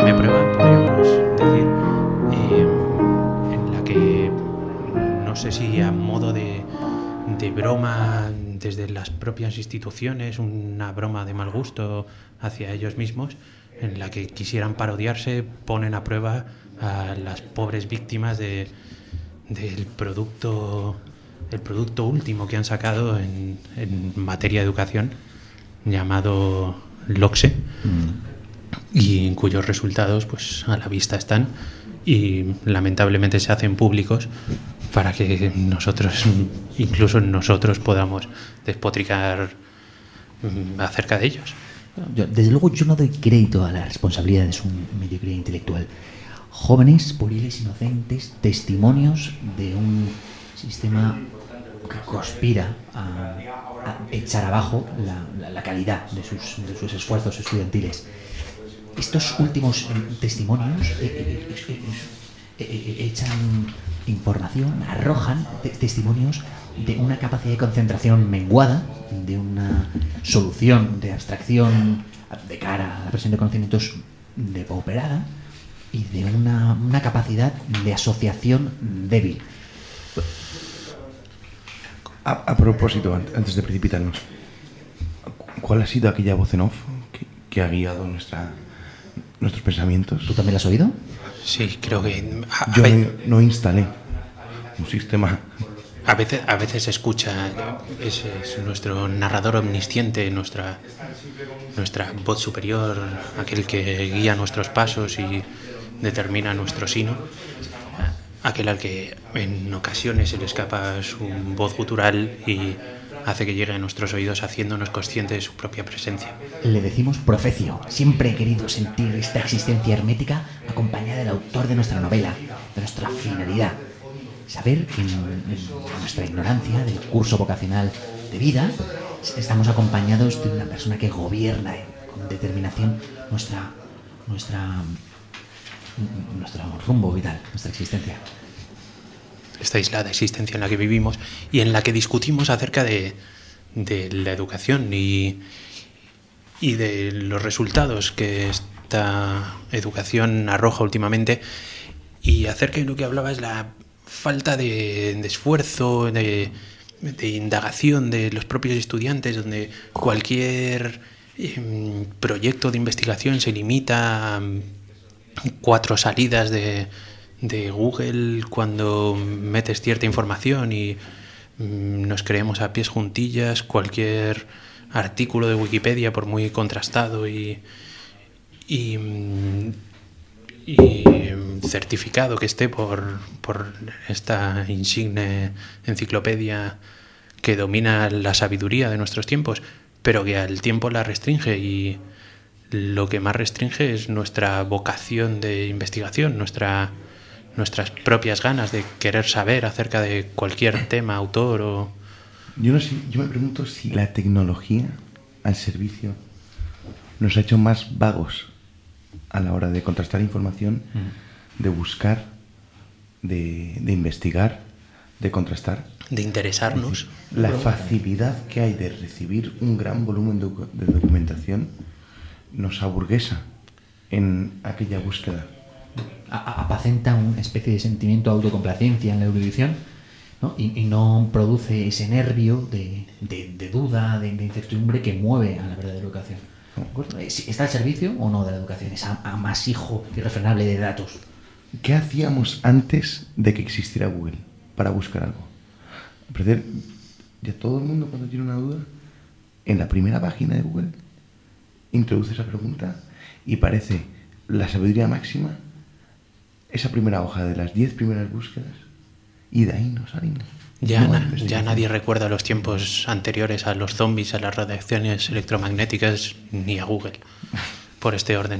última prueba, podríamos decir, en la que no sé si a modo de broma desde las propias instituciones, una broma de mal gusto hacia ellos mismos, en la que quisieran parodiarse, ponen a prueba a las pobres víctimas del producto último que han sacado en materia de educación, llamado LOCSE, y cuyos resultados pues a la vista están y lamentablemente se hacen públicos para que incluso nosotros podamos despotricar acerca de ellos. Desde luego yo no doy crédito a las responsabilidades de un mediocre intelectual. Jóvenes, pueriles, inocentes, testimonios de un sistema que conspira a echar abajo la calidad de sus esfuerzos estudiantiles. Estos últimos testimonios echan información, arrojan testimonios de una capacidad de concentración menguada, de una solución de abstracción de cara a la presión de conocimientos depauperada y de una capacidad de asociación débil. A propósito, antes de precipitarnos, ¿cuál ha sido aquella voz en off que ha guiado nuestros pensamientos? ¿Tú también la has oído? Sí, creo que... Yo no instalé un sistema... A veces se escucha, es nuestro narrador omnisciente, nuestra voz superior, aquel que guía nuestros pasos y determina nuestro sino, aquel al que en ocasiones se le escapa su voz gutural y hace que llegue a nuestros oídos haciéndonos conscientes de su propia presencia. Le decimos Profecio. Siempre he querido sentir esta existencia hermética acompañada del autor de nuestra novela, de nuestra finalidad. Saber que en nuestra ignorancia del curso vocacional de vida estamos acompañados de una persona que gobierna con determinación nuestro rumbo vital, nuestra existencia. Esta aislada existencia en la que vivimos y en la que discutimos acerca de la educación y de los resultados que esta educación arroja últimamente, y acerca de lo que hablaba es la falta de esfuerzo, de indagación de los propios estudiantes, donde cualquier proyecto de investigación se limita a 4 salidas de Google cuando metes cierta información y nos creemos a pies juntillas cualquier artículo de Wikipedia, por muy contrastado y certificado que esté por esta insigne enciclopedia que domina la sabiduría de nuestros tiempos, pero que al tiempo la restringe, y lo que más restringe es nuestra vocación de investigación, nuestras propias ganas de querer saber acerca de cualquier tema, autor o... Yo me pregunto si la tecnología al servicio nos ha hecho más vagos a la hora de contrastar información, de buscar, de investigar, de contrastar. De interesarnos. La facilidad que hay de recibir un gran volumen de documentación nos aburguesa en aquella búsqueda. Apacenta una especie de sentimiento de autocomplacencia en la erudición, ¿no? Y no produce ese nervio de duda, de incertidumbre que mueve a la verdadera educación. ¿Está al servicio o no de la educación? Es amasijo irrefrenable de datos. ¿Qué hacíamos antes de que existiera Google para buscar algo? Al parecer, ya todo el mundo, cuando tiene una duda, en la primera página de Google introduce esa pregunta y parece la sabiduría máxima esa primera hoja de las 10 primeras búsquedas, y de ahí nos salimos. Ya nadie recuerda los tiempos anteriores a los zombies, a las radiaciones electromagnéticas, ni a Google, por este orden.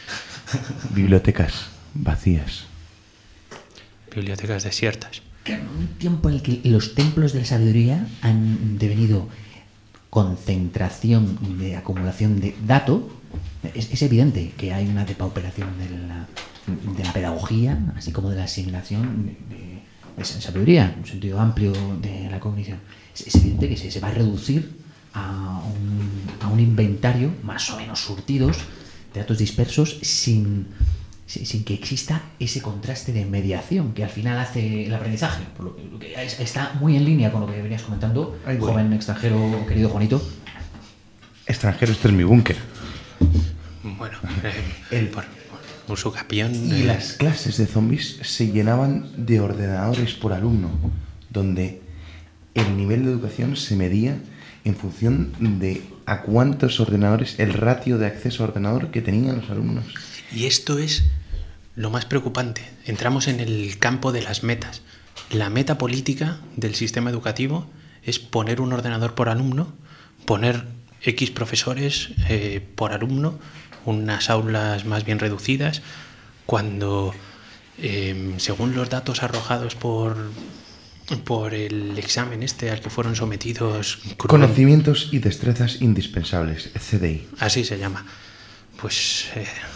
Bibliotecas vacías. Bibliotecas desiertas. Un tiempo en el que los templos de la sabiduría han devenido concentración de acumulación de datos. Es evidente que hay una depauperación de la pedagogía, así como de la asimilación de sabiduría, en un sentido amplio de la cognición. Es evidente que se va a reducir a un inventario más o menos surtidos de datos dispersos sin sin que exista ese contraste de mediación que al final hace el aprendizaje. Por lo que está muy en línea con lo que venías comentando, joven extranjero, querido Juanito. Extranjero, este es mi búnker. Bueno, por su capión... Y las clases de zombies se llenaban de ordenadores por alumno, donde el nivel de educación se medía en función de a cuántos ordenadores, el ratio de acceso a ordenador que tenían los alumnos. Y esto es lo más preocupante. Entramos en el campo de las metas. La meta política del sistema educativo es poner un ordenador por alumno, poner X profesores por alumno, unas aulas más bien reducidas, cuando, según los datos arrojados por el examen al que fueron sometidos... Conocimientos y destrezas indispensables, CDI. Así se llama. Pues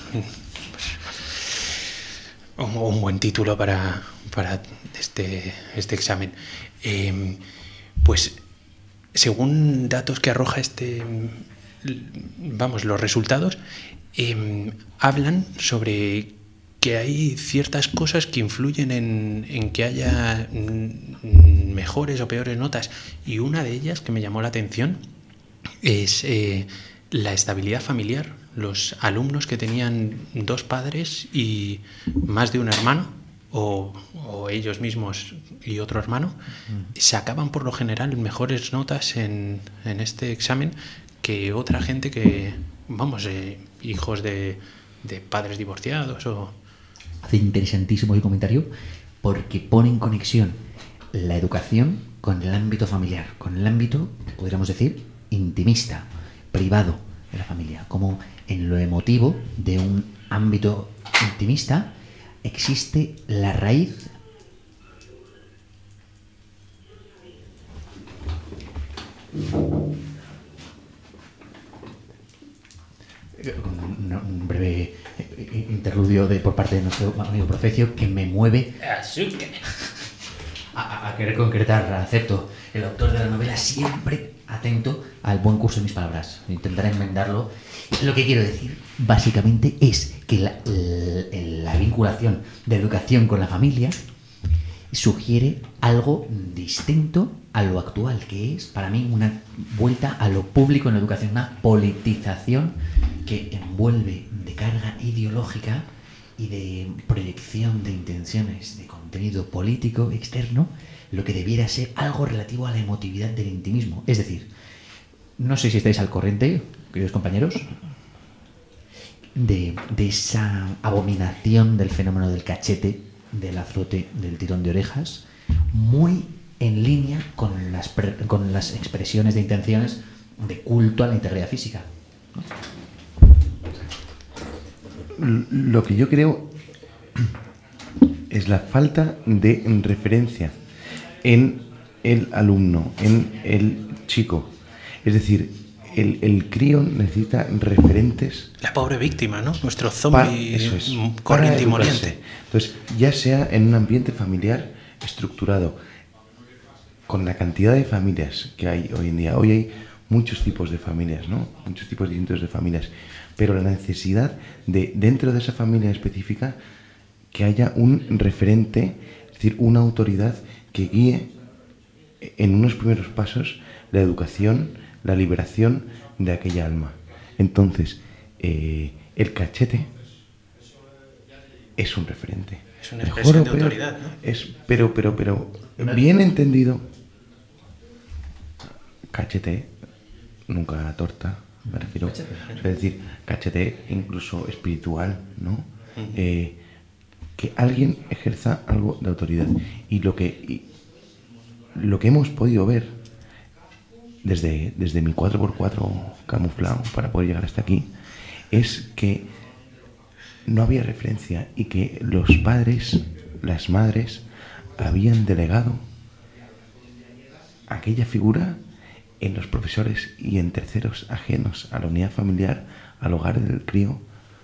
un buen título para este examen. Pues según datos que arroja los resultados, hablan sobre que hay ciertas cosas que influyen en que haya mejores o peores notas, y una de ellas que me llamó la atención es la estabilidad familiar. Los alumnos que tenían 2 padres y más de un hermano, o ellos mismos y otro hermano, sacaban por lo general mejores notas en este examen que otra gente que, hijos de padres divorciados o... Hace interesantísimo el comentario porque pone en conexión la educación con el ámbito familiar, con el ámbito, podríamos decir, intimista, privado de la familia. Como en lo emotivo de un ámbito intimista existe la raíz un breve interludio por parte de nuestro amigo Profecio que me mueve a querer concretar. Acepto. El autor de la novela siempre atento al buen curso de mis palabras. Intentaré enmendarlo. Lo que quiero decir básicamente es que la vinculación de educación con la familia sugiere algo distinto a lo actual, que es para mí una vuelta a lo público en la educación, una politización que envuelve de carga ideológica y de proyección de intenciones de contenido político externo lo que debiera ser algo relativo a la emotividad del intimismo. Es decir, no sé si estáis al corriente, queridos compañeros, de esa abominación del fenómeno del cachete, del azote, del tirón de orejas, muy en línea con las expresiones de intenciones de culto a la integridad física, ¿no? Lo que yo creo es la falta de referencia en el alumno, en el chico. Es decir, el crío necesita referentes. La pobre víctima, ¿no? Nuestro zombie corriente y moliente. Entonces, ya sea en un ambiente familiar estructurado, con la cantidad de familias que hay hoy en día. Hoy hay muchos tipos de familias, ¿no? Muchos tipos distintos de familias. Pero la necesidad de, dentro de esa familia específica, que haya un referente, es decir, una autoridad que guíe en unos primeros pasos la educación, la liberación de aquella alma. Entonces, el cachete es un referente. Es una expresión de autoridad, ¿no? Pero bien entendido, cachete, nunca torta, me refiero. Es decir, cachete incluso espiritual, ¿no? Que alguien ejerza algo de autoridad. Y lo que hemos podido ver desde mi 4x4 camuflado para poder llegar hasta aquí es que no había referencia y que los padres, las madres, habían delegado aquella figura en los profesores y en terceros ajenos a la unidad familiar, al hogar del crío,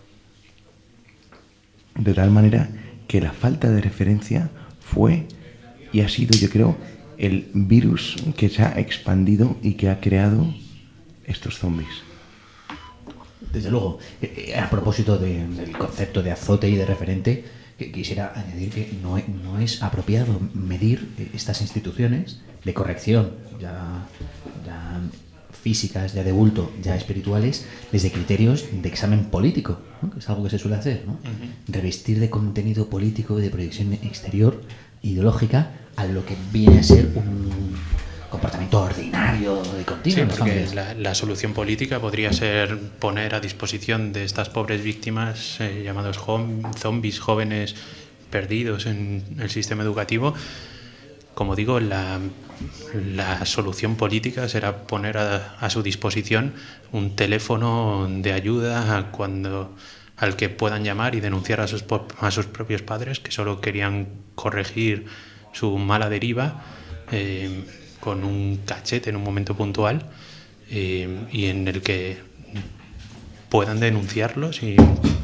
de tal manera que la falta de referencia fue y ha sido, yo creo, el virus que se ha expandido y que ha creado estos zombies. Desde luego. A propósito del concepto de azote y de referente, quisiera añadir que no es apropiado medir estas instituciones de corrección, ya físicas, ya de bulto, ya espirituales, desde criterios de examen político, ¿no? Que es algo que se suele hacer, ¿no? Uh-huh. Revestir de contenido político y de proyección exterior, ideológica, a lo que viene a ser un comportamiento ordinario y continuo. Sí, porque la solución política podría ser poner a disposición de estas pobres víctimas llamados zombies jóvenes perdidos en el sistema educativo. Como digo, la solución política será poner a su disposición un teléfono de ayuda al que puedan llamar y denunciar a sus propios padres, que solo querían corregir su mala deriva con un cachete en un momento puntual, y en el que puedan denunciarlos y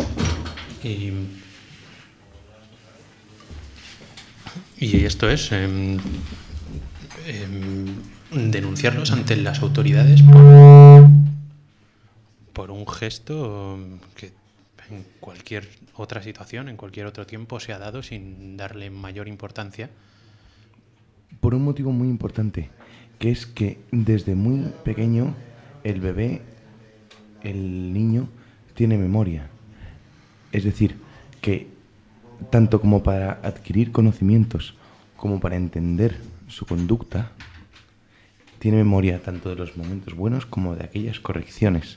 esto es denunciarlos ante las autoridades por un gesto que en cualquier otra situación, en cualquier otro tiempo se ha dado sin darle mayor importancia. Por un motivo muy importante, que es que desde muy pequeño el bebé, el niño, tiene memoria. Es decir, que tanto como para adquirir conocimientos como para entender su conducta, tiene memoria tanto de los momentos buenos como de aquellas correcciones.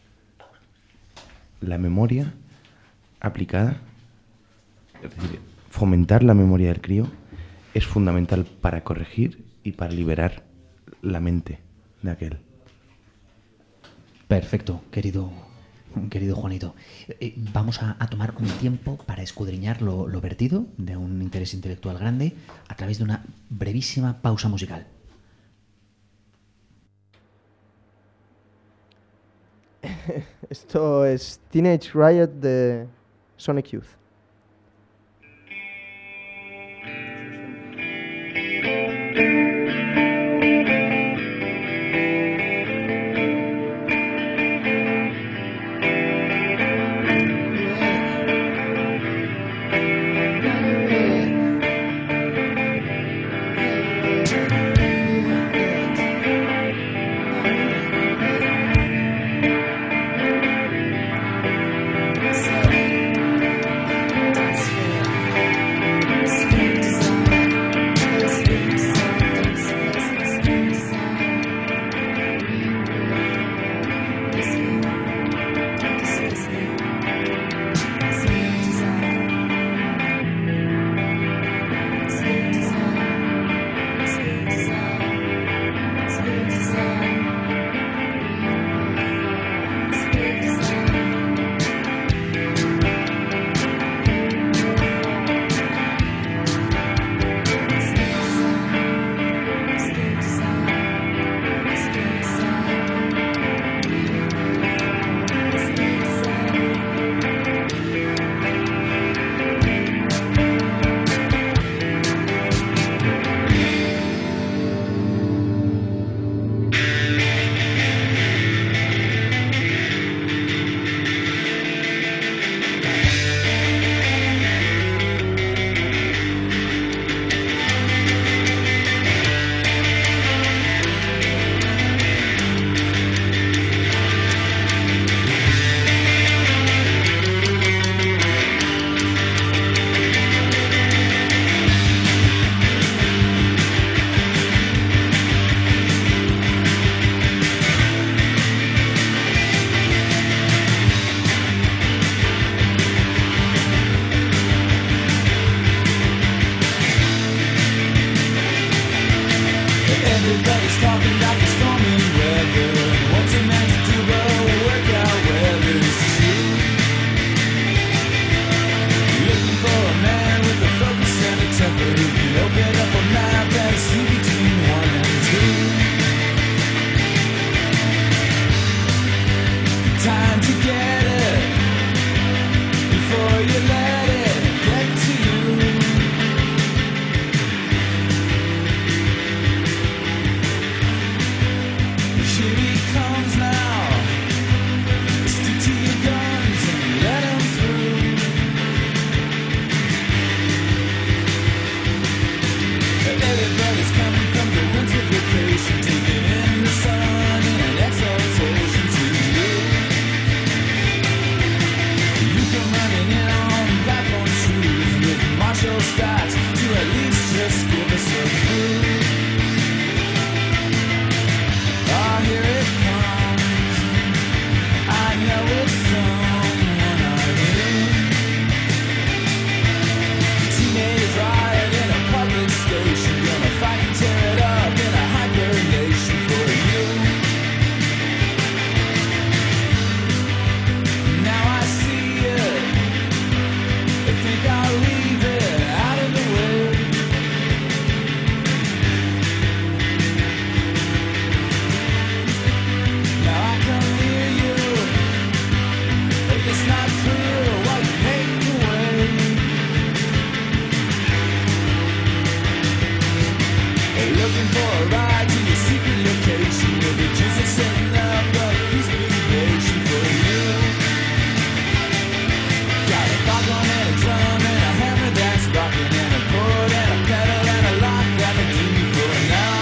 La memoria aplicada, es decir, fomentar la memoria del crío, es fundamental para corregir y para liberar la mente de aquel. Perfecto, querido Juanito. Vamos a tomar un tiempo para escudriñar lo vertido de un interés intelectual grande a través de una brevísima pausa musical. Esto es Teenage Riot de Sonic Youth. think I'll leave it out of the way. Now I come near you, but it's not clear what you make away. Looking for a ride to your secret location, where the Jews are setting up a peaceful invasion for you. Got a foghorn and a drum and a hammer that's rocking, and a chord and a pedal and a lock that'll do me for now.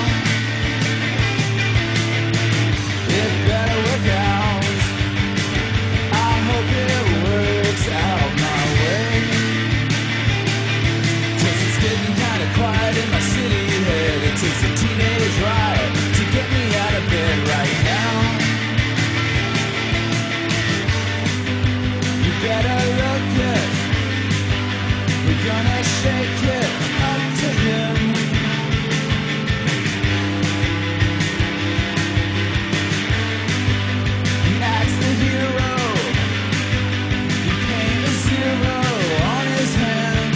It better work out. I hope it works out my way. 'Cause it's getting kinda quiet in my city head. It takes a teenage riot to get me out of bed right now. You better look it. We're gonna shake it up to him. Max the hero. He paint a zero on his hand.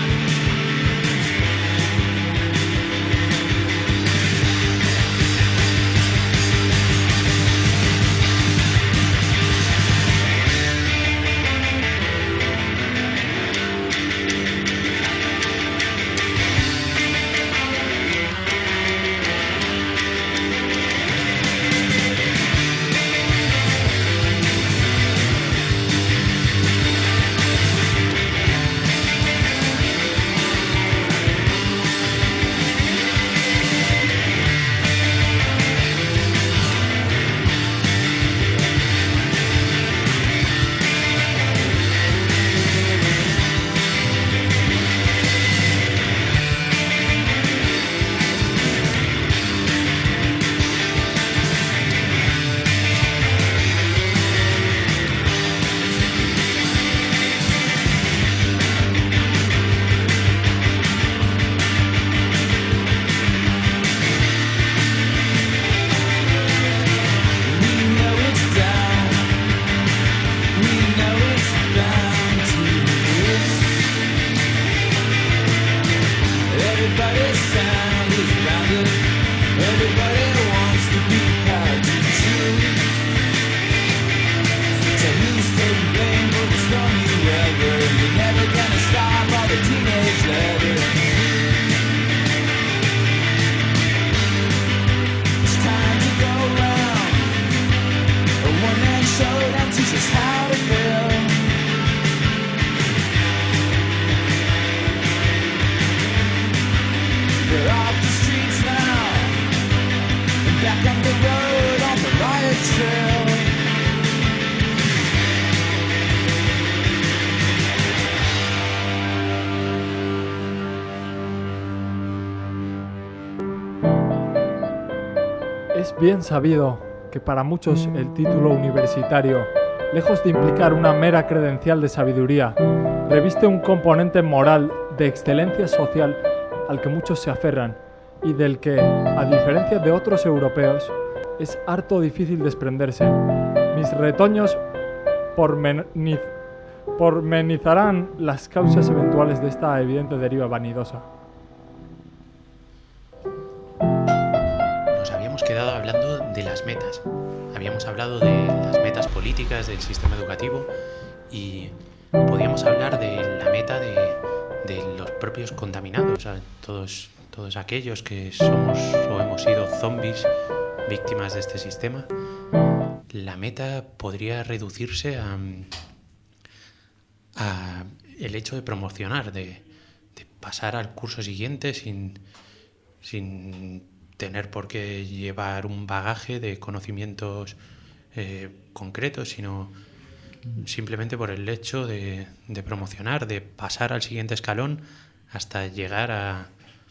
Es bien sabido que para muchos el título universitario, lejos de implicar una mera credencial de sabiduría, reviste un componente moral de excelencia social al que muchos se aferran y del que, a diferencia de otros europeos, es harto difícil desprenderse. Mis retoños pormenizarán las causas eventuales de esta evidente deriva vanidosa. Nos habíamos quedado hablando de las metas. Habíamos hablado de las metas políticas del sistema educativo y podíamos hablar de la meta de los propios contaminados, todos aquellos que somos o hemos sido zombies víctimas de este sistema. La meta podría reducirse a el hecho de promocionar, de pasar al curso siguiente sin tener por qué llevar un bagaje de conocimientos concretos, sino simplemente por el hecho de promocionar, de pasar al siguiente escalón hasta llegar a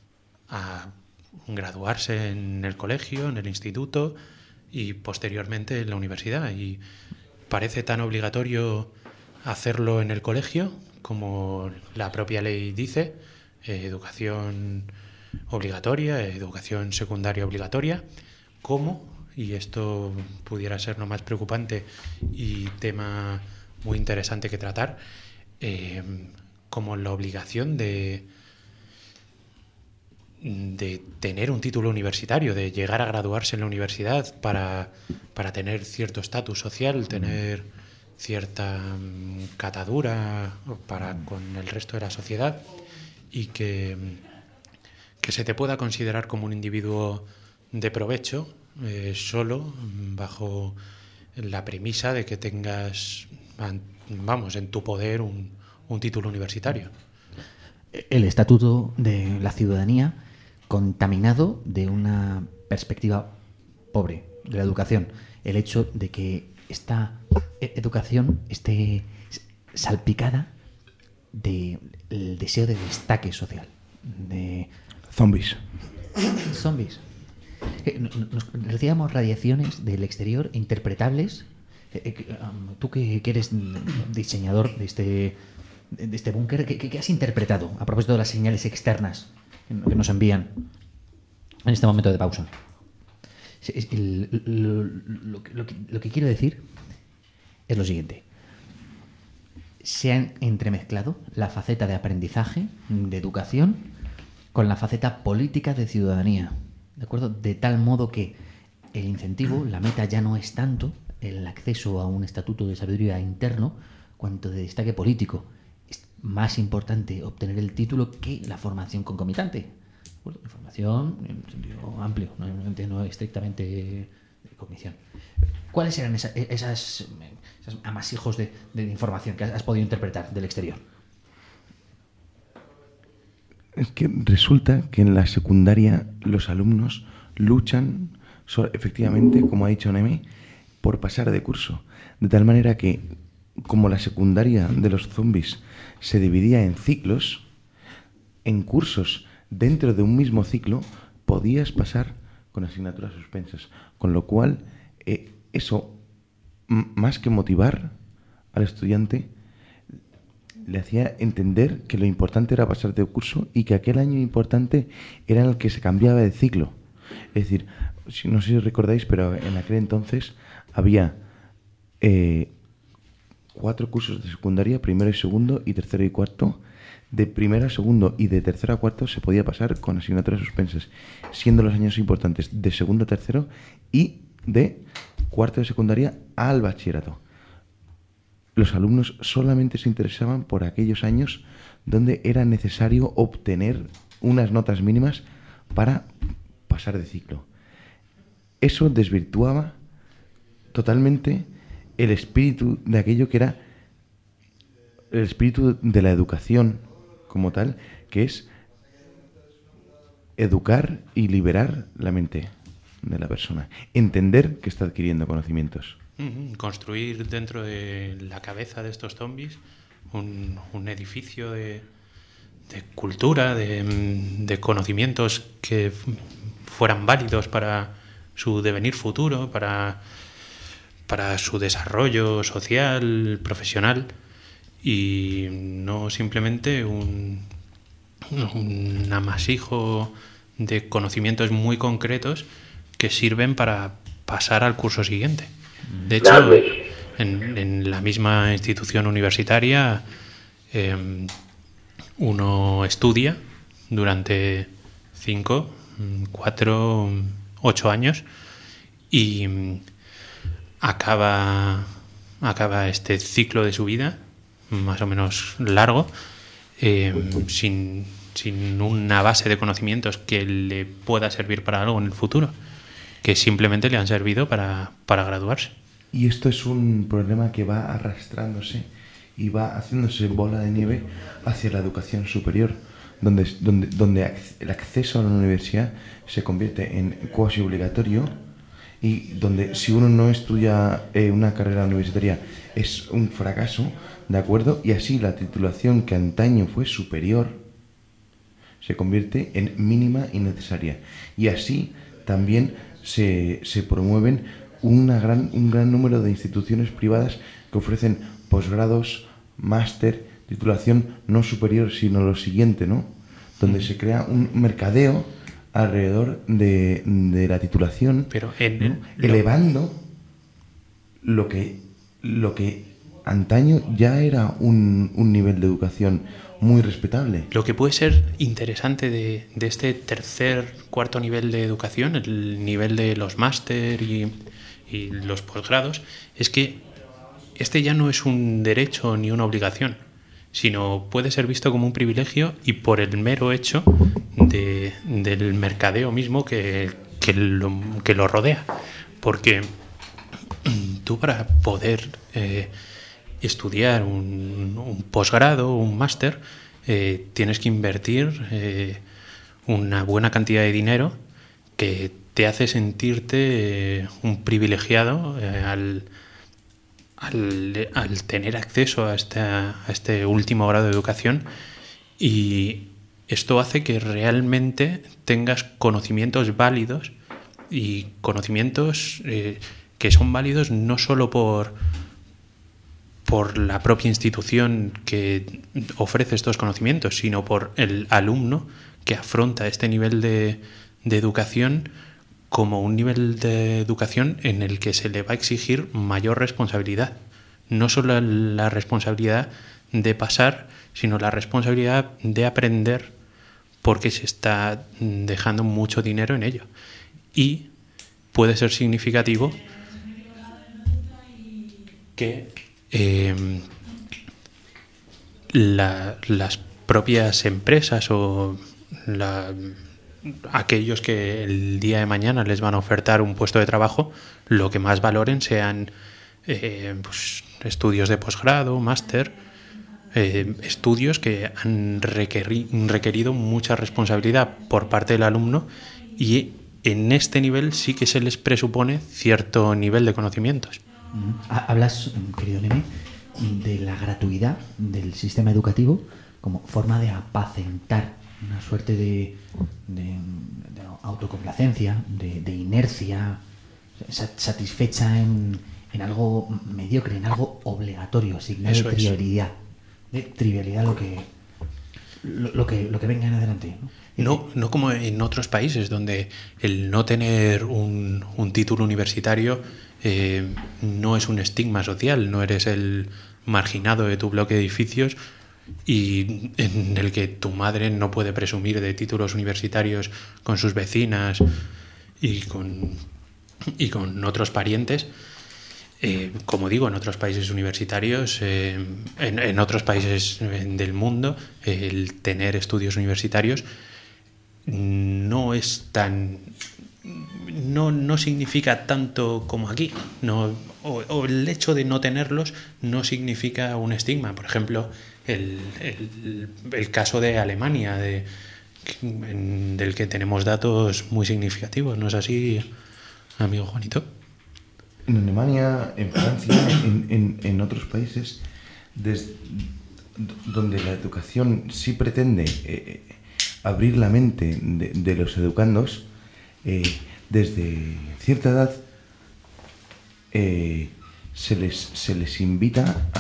graduarse en el colegio, en el instituto y posteriormente en la universidad. Y parece tan obligatorio hacerlo en el colegio como la propia ley dice, educación obligatoria, educación secundaria obligatoria, como, y esto pudiera ser lo más preocupante y tema muy interesante que tratar, como la obligación de tener un título universitario, de llegar a graduarse en la universidad para tener cierto estatus social, tener cierta catadura con el resto de la sociedad, y que se te pueda considerar como un individuo de provecho solo bajo la premisa de que tengas, en tu poder un título universitario. El estatuto de la ciudadanía contaminado de una perspectiva pobre de la educación. El hecho de que esta educación esté salpicada del deseo de destaque social, de Zombies. zombies. Nos recibíamos radiaciones del exterior interpretables. Tú que eres diseñador de este búnker, ¿qué has interpretado a propósito de las señales externas que nos envían en este momento de pausa? Lo que quiero decir es lo siguiente. Se han entremezclado la faceta de aprendizaje, de educación, con la faceta política de ciudadanía, ¿de acuerdo? De tal modo que el incentivo, la meta ya no es tanto el acceso a un estatuto de sabiduría interno, cuanto de destaque político. Es más importante obtener el título que la formación concomitante. Bueno, la formación en un sentido amplio, no estrictamente de cognición. ¿Cuáles eran esas amasijos de información que has podido interpretar del exterior? Es que resulta que en la secundaria los alumnos luchan, efectivamente, como ha dicho Neme, por pasar de curso. De tal manera que, como la secundaria de los zombies se dividía en ciclos, en cursos dentro de un mismo ciclo, podías pasar con asignaturas suspensas. Con lo cual, eso, más que motivar al estudiante, le hacía entender que lo importante era pasar de curso y que aquel año importante era el que se cambiaba de ciclo. Es decir, no sé si recordáis, pero en aquel entonces había 4 cursos de secundaria, primero y segundo, y tercero y cuarto. De primero a segundo y de tercero a cuarto se podía pasar con asignaturas suspensas, siendo los años importantes de segundo a tercero y de cuarto de secundaria al bachillerato. Los alumnos solamente se interesaban por aquellos años donde era necesario obtener unas notas mínimas para pasar de ciclo. Eso desvirtuaba totalmente el espíritu de aquello que era el espíritu de la educación como tal, que es educar y liberar la mente de la persona, entender que está adquiriendo conocimientos. Construir dentro de la cabeza de estos zombies un edificio de cultura, de conocimientos que fueran válidos para su devenir futuro, para su desarrollo social, profesional, y no simplemente un amasijo de conocimientos muy concretos que sirven para pasar al curso siguiente. De hecho, en la misma institución universitaria uno estudia durante 5, 4, 8 años y acaba este ciclo de su vida, más o menos largo, sin una base de conocimientos que le pueda servir para algo en el futuro, que simplemente le han servido para graduarse. Y esto es un problema que va arrastrándose y va haciéndose bola de nieve hacia la educación superior, donde el acceso a la universidad se convierte en cuasi obligatorio, y donde si uno no estudia una carrera universitaria es un fracaso, ¿de acuerdo? Y así la titulación, que antaño fue superior, se convierte en mínima y necesaria. Y así también se promueven un gran número de instituciones privadas que ofrecen posgrados, máster, titulación no superior sino lo siguiente, ¿no? Donde se crea un mercadeo alrededor de la titulación, pero ¿no? Elevando lo que antaño ya era un nivel de educación muy respetable. Lo que puede ser interesante de este tercer, cuarto nivel de educación, el nivel de los máster y los posgrados, es que este ya no es un derecho ni una obligación, sino puede ser visto como un privilegio y por el mero hecho del mercadeo mismo que lo rodea. Porque tú, para poder estudiar un posgrado o un máster, tienes que invertir una buena cantidad de dinero que te hace sentirte un privilegiado al tener acceso a este último grado de educación, y esto hace que realmente tengas conocimientos válidos y conocimientos que son válidos no solo por la propia institución que ofrece estos conocimientos, sino por el alumno que afronta este nivel de educación como un nivel de educación en el que se le va a exigir mayor responsabilidad. No solo la responsabilidad de pasar, sino la responsabilidad de aprender, porque se está dejando mucho dinero en ello. Y puede ser significativo que las propias empresas o aquellos que el día de mañana les van a ofertar un puesto de trabajo, lo que más valoren sean pues, estudios de posgrado, máster, estudios que han requerido mucha responsabilidad por parte del alumno, y en este nivel sí que se les presupone cierto nivel de conocimientos. Hablas, querido Neme, de la gratuidad del sistema educativo como forma de apacentar una suerte de autocomplacencia, de inercia satisfecha en algo mediocre, en algo obligatorio, asignado de trivialidad. De trivialidad lo que venga en adelante, ¿no? No como en otros países donde el no tener un título universitario no es un estigma social, no eres el marginado de tu bloque de edificios y en el que tu madre no puede presumir de títulos universitarios con sus vecinas y con otros parientes. Como digo, en otros países universitarios, en otros países del mundo, el tener estudios universitarios no es tan... No significa tanto como aquí, o el hecho de no tenerlos no significa un estigma. Por ejemplo, el caso de Alemania, del que tenemos datos muy significativos, ¿no es así, amigo Juanito? En Alemania, en Francia, en otros países donde la educación sí pretende abrir la mente de los educandos, desde cierta edad se les invita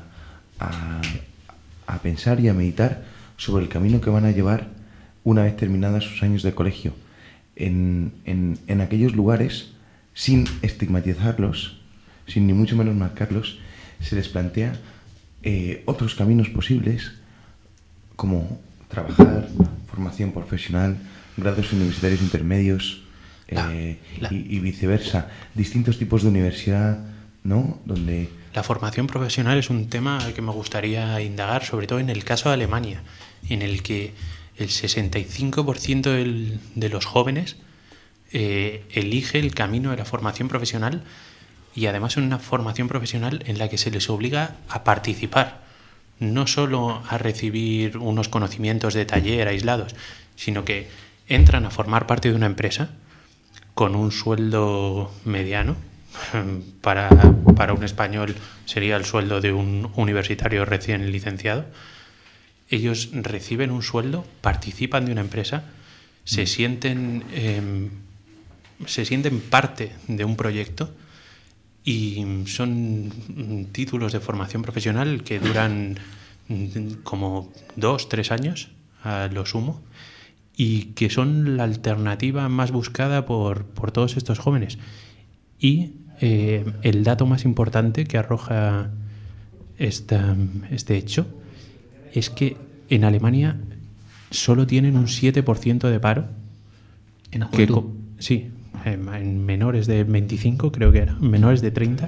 a pensar y a meditar sobre el camino que van a llevar una vez terminadas sus años de colegio. En aquellos lugares, sin estigmatizarlos, sin ni mucho menos marcarlos, se les plantea otros caminos posibles, como trabajar, formación profesional, grados universitarios intermedios, y viceversa, distintos tipos de universidad, ¿no? Donde la formación profesional es un tema al que me gustaría indagar, sobre todo en el caso de Alemania, en el que el 65% de los jóvenes elige el camino de la formación profesional, y además en una formación profesional en la que se les obliga a participar, no solo a recibir unos conocimientos de taller aislados, sino que entran a formar parte de una empresa con un sueldo mediano. Para un español sería el sueldo de un universitario recién licenciado. Ellos reciben un sueldo, participan de una empresa, se sienten parte de un proyecto, y son títulos de formación profesional que duran como 2-3 años a lo sumo, y que son la alternativa más buscada por todos estos jóvenes. Y el dato más importante que arroja este hecho es que en Alemania solo tienen un 7% de paro. En la juventud. Sí, en menores de 25 creo que era, menores de 30,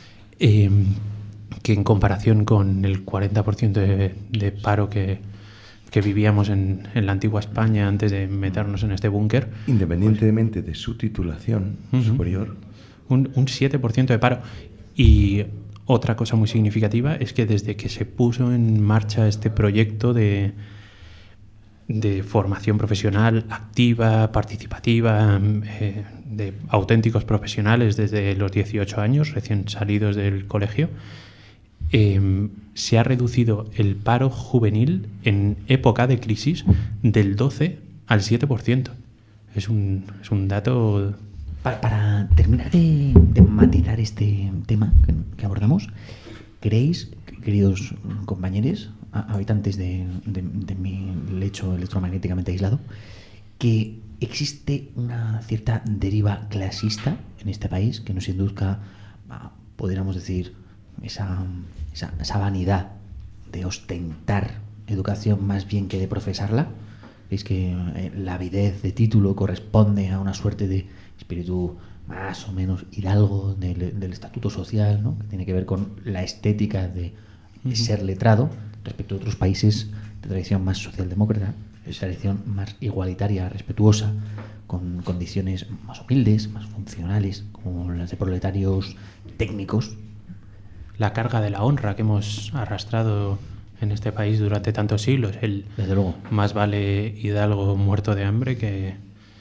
que en comparación con el 40% de paro que vivíamos en la antigua España antes de meternos en este búnker. Independientemente de su titulación superior. Un 7% de paro. Y otra cosa muy significativa es que desde que se puso en marcha este proyecto de formación profesional activa, participativa, de auténticos profesionales desde los 18 años, recién salidos del colegio, se ha reducido el paro juvenil en época de crisis del 12 al 7%. Es un dato... Para terminar de matizar este tema que abordamos, ¿creéis, queridos compañeros, habitantes de mi lecho electromagnéticamente aislado, que existe una cierta deriva clasista en este país que nos induzca a, podríamos decir, esa vanidad de ostentar educación más bien que de profesarla? ¿Veis que la avidez de título corresponde a una suerte de espíritu más o menos hidalgo del estatuto social, ¿no? Que tiene que ver con la estética de ser letrado respecto a otros países de tradición más socialdemócrata, de tradición más igualitaria, respetuosa, con condiciones más humildes, más funcionales, como las de proletarios técnicos? La carga de la honra que hemos arrastrado en este país durante tantos siglos. Desde luego. Más vale hidalgo muerto de hambre que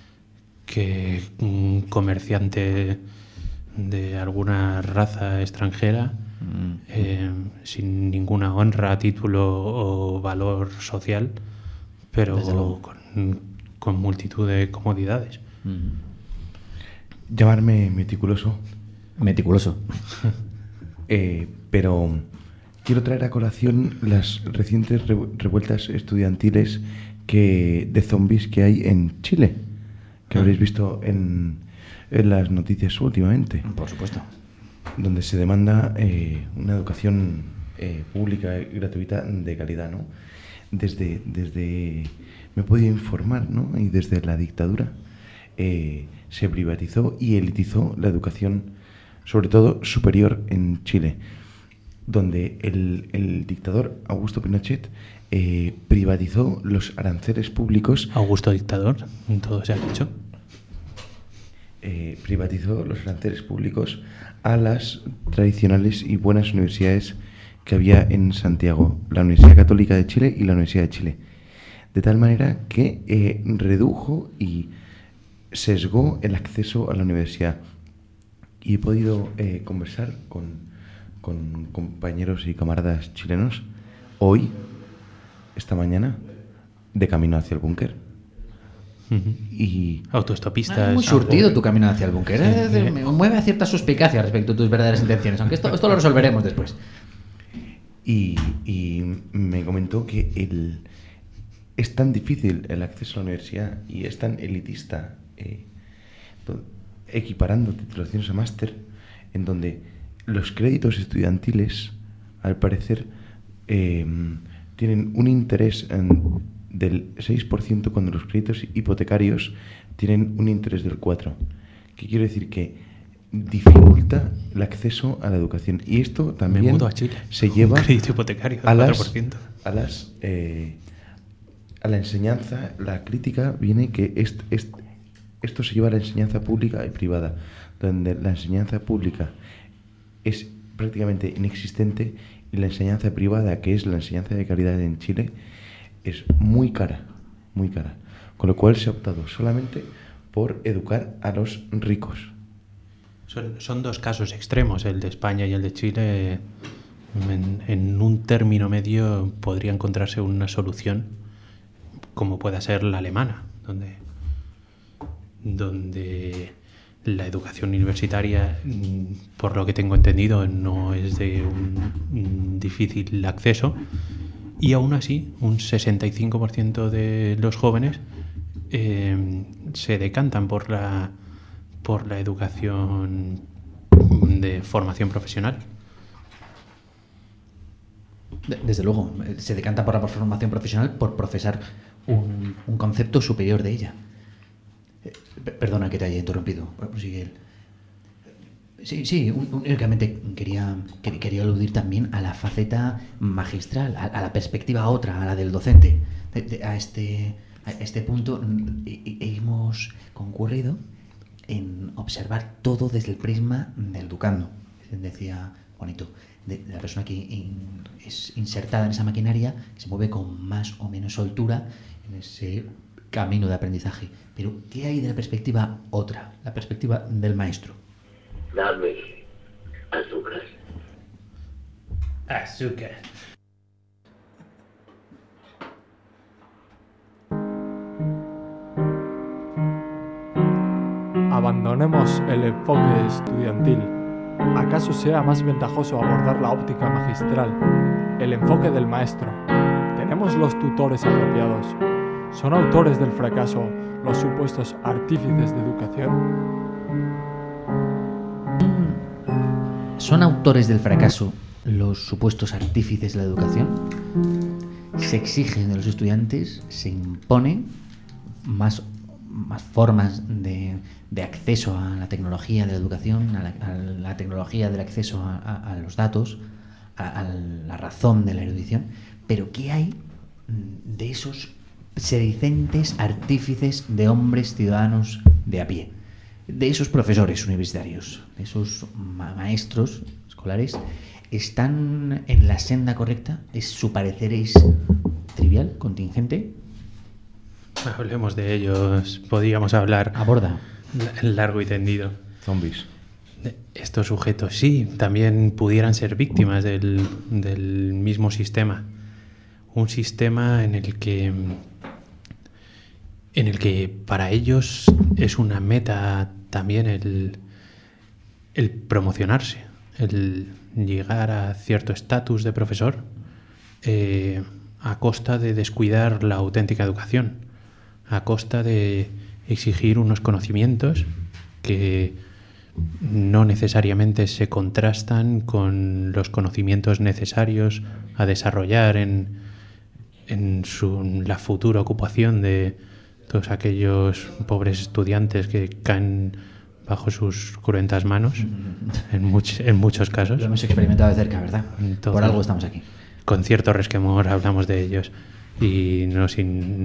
un comerciante de alguna raza extranjera sin ninguna honra, título o valor social, pero con multitud de comodidades. Llamarme meticuloso. Meticuloso. Pero quiero traer a colación las recientes revueltas estudiantiles de zombies que hay en Chile, que habréis visto en las noticias últimamente. Por supuesto. Donde se demanda una educación pública y gratuita de calidad, ¿no? Desde me he podido informar, ¿no? Y desde la dictadura se privatizó y elitizó la educación, sobre todo superior en Chile, donde el dictador Augusto Pinochet privatizó los aranceles públicos. Augusto dictador, todo se ha dicho. Privatizó los aranceles públicos a las tradicionales y buenas universidades que había en Santiago, la Universidad Católica de Chile y la Universidad de Chile, de tal manera que redujo y sesgó el acceso a la universidad. Y he podido conversar con compañeros y camaradas chilenos hoy, esta mañana, de camino hacia el búnker. Y autoestopistas. Muy surtido tu camino hacia el búnker. Me mueve a cierta suspicacia respecto a tus verdaderas intenciones, aunque esto lo resolveremos después. Y me comentó que es tan difícil el acceso a la universidad y es tan elitista, equiparando titulaciones a máster, en donde los créditos estudiantiles, al parecer, tienen un interés del 6%, cuando los créditos hipotecarios tienen un interés del 4%. ¿Qué quiero decir? Que dificulta el acceso a la educación. Y esto también Me mudo a Chile. se lleva un crédito hipotecario a del las 4%. A la enseñanza. La crítica viene que esto se lleva a la enseñanza pública y privada, donde la enseñanza pública es prácticamente inexistente y la enseñanza privada, que es la enseñanza de calidad en Chile, es muy cara, con lo cual se ha optado solamente por educar a los ricos. Son dos casos extremos, el de España y el de Chile. En un término medio podría encontrarse una solución, como pueda ser la alemana, donde la educación universitaria, por lo que tengo entendido, no es de un difícil acceso, y aún así un 65% de los jóvenes se decantan por la educación de formación profesional. Desde luego, se decanta por la formación profesional por profesar un concepto superior de ella. Perdona que te haya interrumpido. Sigue él. Sí, únicamente quería aludir también a la faceta magistral, a la perspectiva otra, a la del docente. A este punto hemos concurrido en observar todo desde el prisma del educando. Decía Juanito, de la persona que es insertada en esa maquinaria, que se mueve con más o menos soltura en ese camino de aprendizaje. Pero, ¿qué hay de la perspectiva otra? La perspectiva del maestro. Dame azúcar. Azúcar. Abandonemos el enfoque estudiantil. ¿Acaso sea más ventajoso abordar la óptica magistral, el enfoque del maestro? ¿Tenemos los tutores apropiados? ¿Son autores del fracaso los supuestos artífices de educación? ¿Son autores del fracaso los supuestos artífices de la educación? Se exigen de los estudiantes, se imponen más formas de acceso a la tecnología de la educación, a la tecnología del acceso a los datos, a la razón de la erudición. Pero ¿qué hay de esos sedicentes artífices de hombres ciudadanos de a pie? De esos profesores universitarios, de esos maestros escolares, ¿están en la senda correcta? ¿Su parecer es trivial, contingente? Hablemos de ellos. Podríamos hablar Aborda. largo y tendido. Zombies. Estos sujetos sí, también pudieran ser víctimas del mismo sistema. Un sistema en el que para ellos es una meta también el promocionarse, el llegar a cierto estatus de profesor a costa de descuidar la auténtica educación, a costa de exigir unos conocimientos que no necesariamente se contrastan con los conocimientos necesarios a desarrollar en la futura ocupación de todos aquellos pobres estudiantes que caen bajo sus cruentas manos en muchos casos. Lo hemos experimentado de cerca, ¿verdad? Entonces, por algo estamos aquí. Con cierto resquemor hablamos de ellos y no sin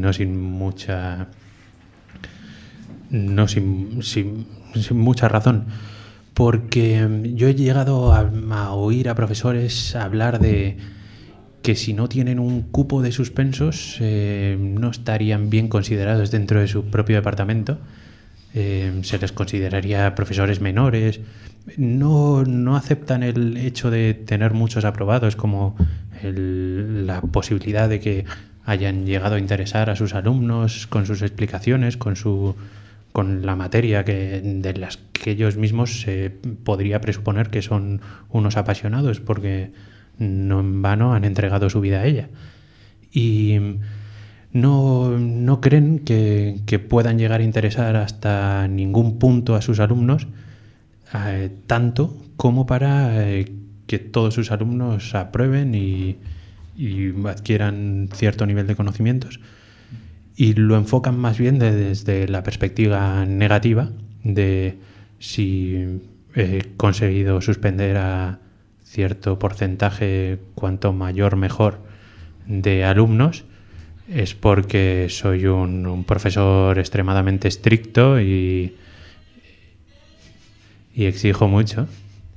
mucha razón, porque yo he llegado a oír a profesores hablar de que si no tienen un cupo de suspensos no estarían bien considerados dentro de su propio departamento. Se les consideraría profesores menores. No aceptan el hecho de tener muchos aprobados como la posibilidad de que hayan llegado a interesar a sus alumnos con sus explicaciones, con la materia de las que ellos mismos se podría presuponer que son unos apasionados, porque no en vano han entregado su vida a ella. Y no creen que puedan llegar a interesar hasta ningún punto a sus alumnos, tanto como para que todos sus alumnos aprueben y adquieran cierto nivel de conocimientos. Y lo enfocan más bien desde la perspectiva negativa de si he conseguido suspender a cierto porcentaje, cuanto mayor mejor, de alumnos, es porque soy un profesor extremadamente estricto y exijo mucho.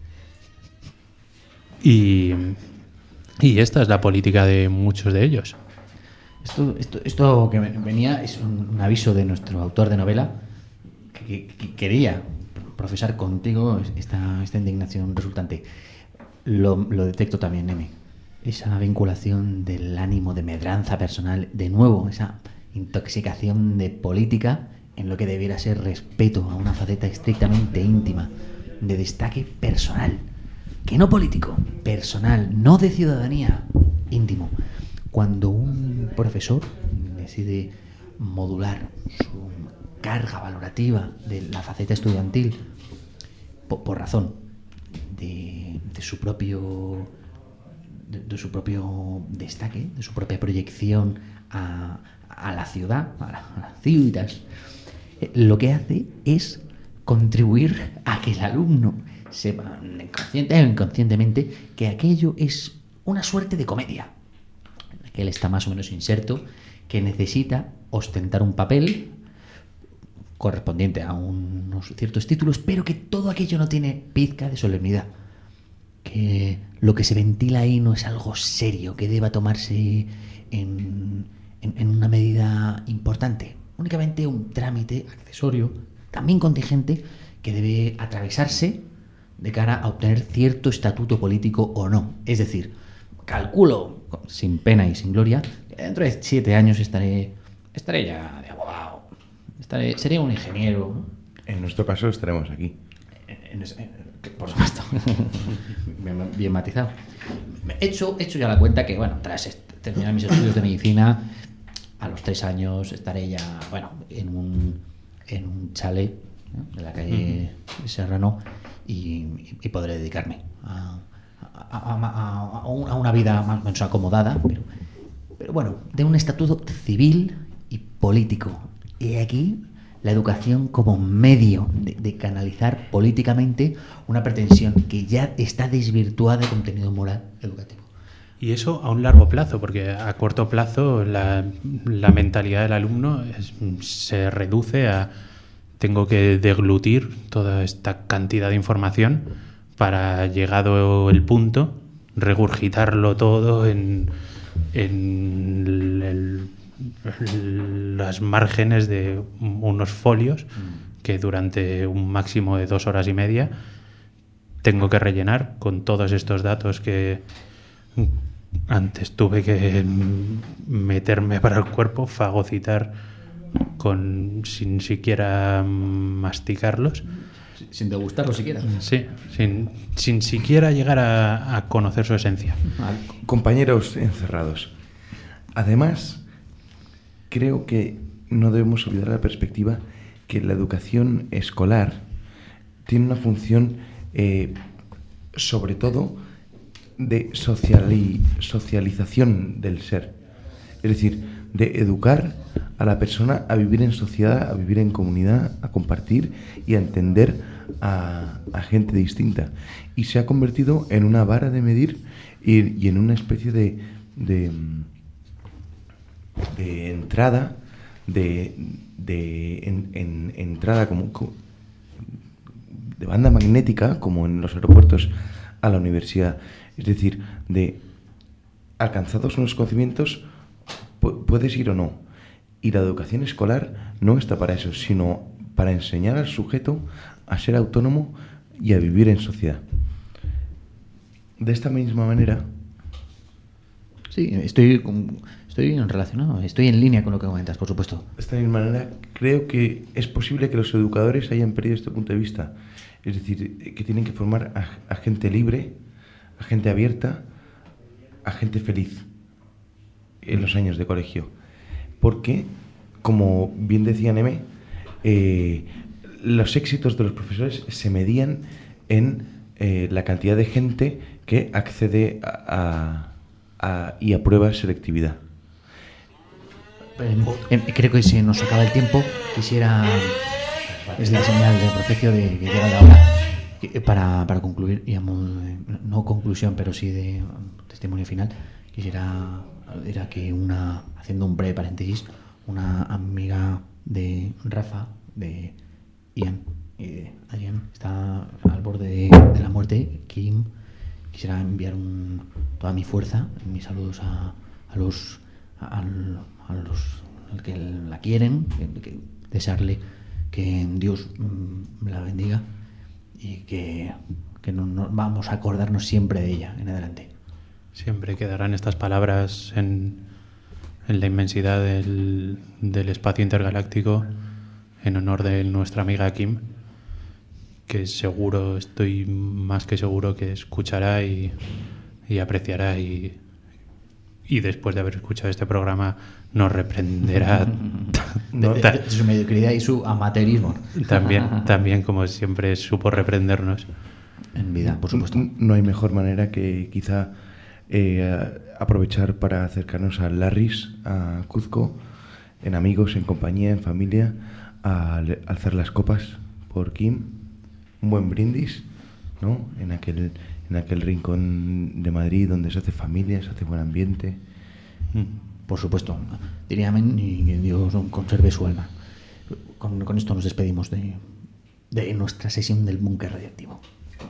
Y esta es la política de muchos de ellos. Esto que venía es un aviso de nuestro autor de novela que quería profesar contigo esta indignación resultante. Lo detecto también, Neme. Esa vinculación del ánimo de medranza personal, de nuevo, esa intoxicación de política en lo que debiera ser respeto a una faceta estrictamente íntima, de destaque personal, que no político, personal, no de ciudadanía, íntimo. Cuando un profesor decide modular su carga valorativa de la faceta estudiantil por razón de su propio de su propio destaque, de su propia proyección a la ciudad, a las ciudades, lo que hace es contribuir a que el alumno sepa, consciente o inconscientemente, que aquello es una suerte de comedia, que él está más o menos inserto, que necesita ostentar un papel correspondiente a unos ciertos títulos, pero que todo aquello no tiene pizca de solemnidad, que lo que se ventila ahí no es algo serio, que deba tomarse en una medida importante, únicamente un trámite accesorio, también contingente, que debe atravesarse de cara a obtener cierto estatuto político o no. Es decir, calculo, sin pena y sin gloria, que dentro de 7 años estaré ya de abogado, seré un ingeniero, ¿no? En nuestro caso estaremos aquí. Por supuesto. Bien matizado. He hecho ya la cuenta que, bueno, tras terminar mis estudios de medicina, a los 3 años estaré ya, bueno, en un chalet, ¿no?, de la calle Serrano, y podré dedicarme a una vida más o menos acomodada, pero bueno, de un estatuto civil y político. Y aquí la educación como medio de canalizar políticamente una pretensión que ya está desvirtuada de contenido moral educativo. Y eso a un largo plazo, porque a corto plazo la mentalidad del alumno se reduce a: tengo que deglutir toda esta cantidad de información para, llegado el punto, regurgitarlo todo en las márgenes de unos folios que durante un máximo de 2 horas y media tengo que rellenar con todos estos datos que antes tuve que meterme para el cuerpo, fagocitar sin siquiera masticarlos. Sin degustarlo siquiera. Sí, sin siquiera llegar a conocer su esencia. Compañeros encerrados, además, creo que no debemos olvidar la perspectiva que la educación escolar tiene una función, sobre todo, de socialización del ser. Es decir, de educar a la persona a vivir en sociedad, a vivir en comunidad, a compartir y a entender a gente distinta. Y se ha convertido en una vara de medir y en una especie de entrada, entrada como de banda magnética, como en los aeropuertos, a la universidad. Es decir, de alcanzados unos conocimientos, puedes ir o no. Y la educación escolar no está para eso, sino para enseñar al sujeto a ser autónomo y a vivir en sociedad. De esta misma manera... Sí, estoy relacionado, estoy en línea con lo que comentas, por supuesto. De esta misma manera, creo que es posible que los educadores hayan perdido este punto de vista. Es decir, que tienen que formar a gente libre, a gente abierta, a gente feliz en los años de colegio. Porque, como bien decía Neme, los éxitos de los profesores se medían en la cantidad de gente que accede y aprueba selectividad. Creo que se nos acaba el tiempo. Quisiera... Es la señal de profecio de que llega la hora. Para concluir, digamos, no conclusión, pero sí de testimonio final, quisiera era que haciendo un breve paréntesis, una amiga de Rafa, de Ian, Adrián, está al borde de la muerte. Kim, quisiera enviar toda mi fuerza, mis saludos a los que la quieren, que desearle que Dios la bendiga y que no vamos a acordarnos siempre de ella en adelante. Siempre quedarán estas palabras en la inmensidad del espacio intergaláctico en honor de nuestra amiga Kim, que estoy más que seguro que escuchará y apreciará y después de haber escuchado este programa nos reprenderá de su mediocridad y su amateurismo. También como siempre supo reprendernos en vida, por supuesto. No hay mejor manera que quizá aprovechar para acercarnos a Larris, a Cuzco, en amigos, en compañía, en familia, a alzar las copas por Kim, un buen brindis, ¿no? En aquel rincón de Madrid donde se hace familia, se hace buen ambiente. Por supuesto, diría amén y que Dios conserve su alma. Con esto nos despedimos de nuestra sesión del búnker radiactivo.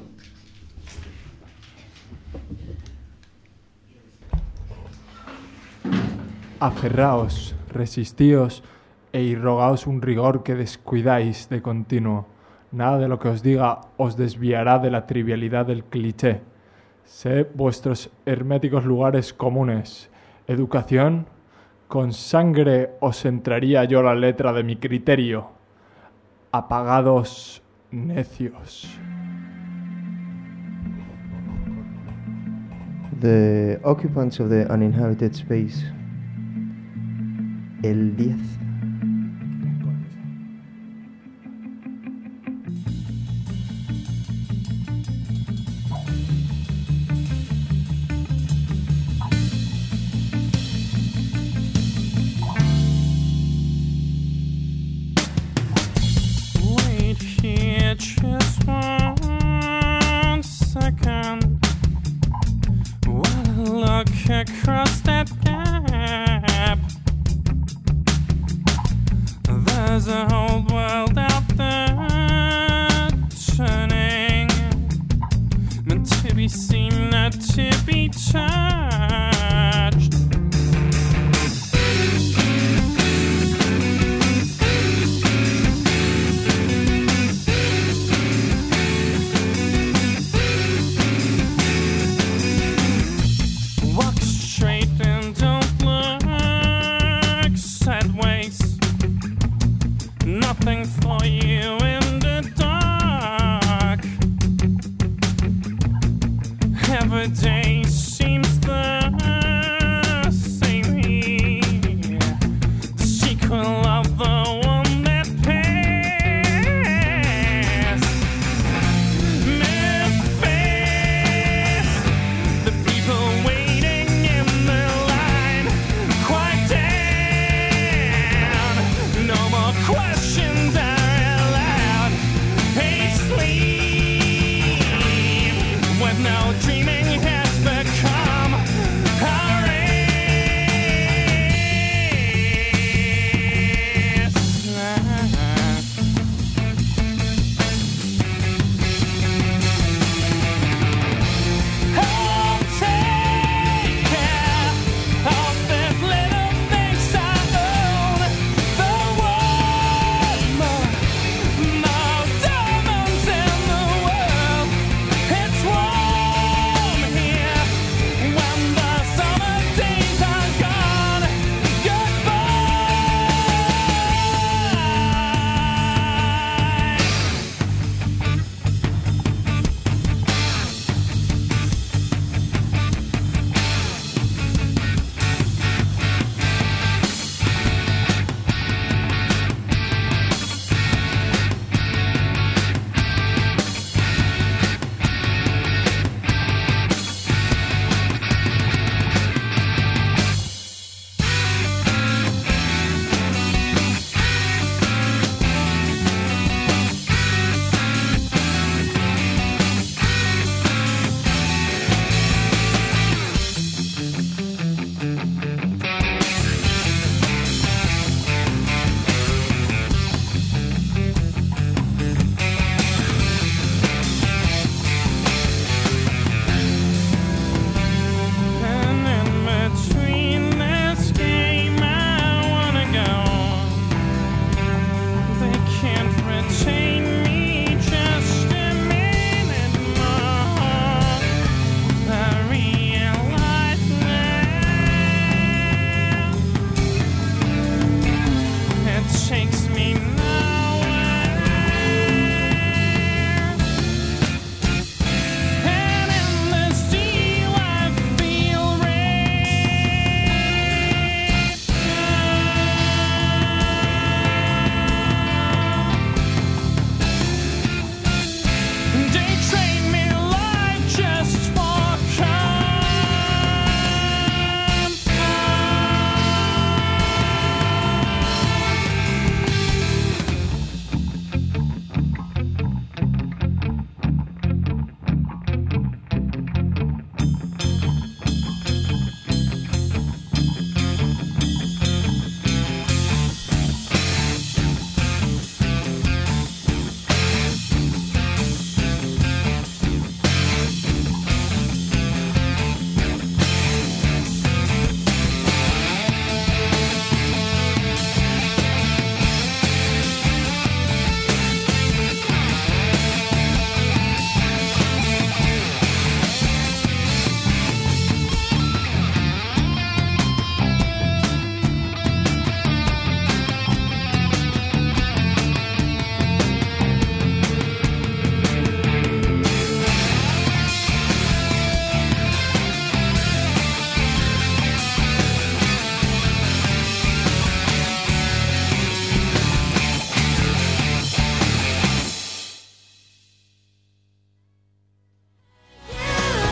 Aferraos, resistíos e irrogaos un rigor que descuidáis de continuo. Nada de lo que os diga os desviará de la trivialidad del cliché. Sé vuestros herméticos lugares comunes. Educación, con sangre os entraría yo la letra de mi criterio. Apagados necios. The occupants of the uninhabited space. El 10. Wait here just 1 second while I look across the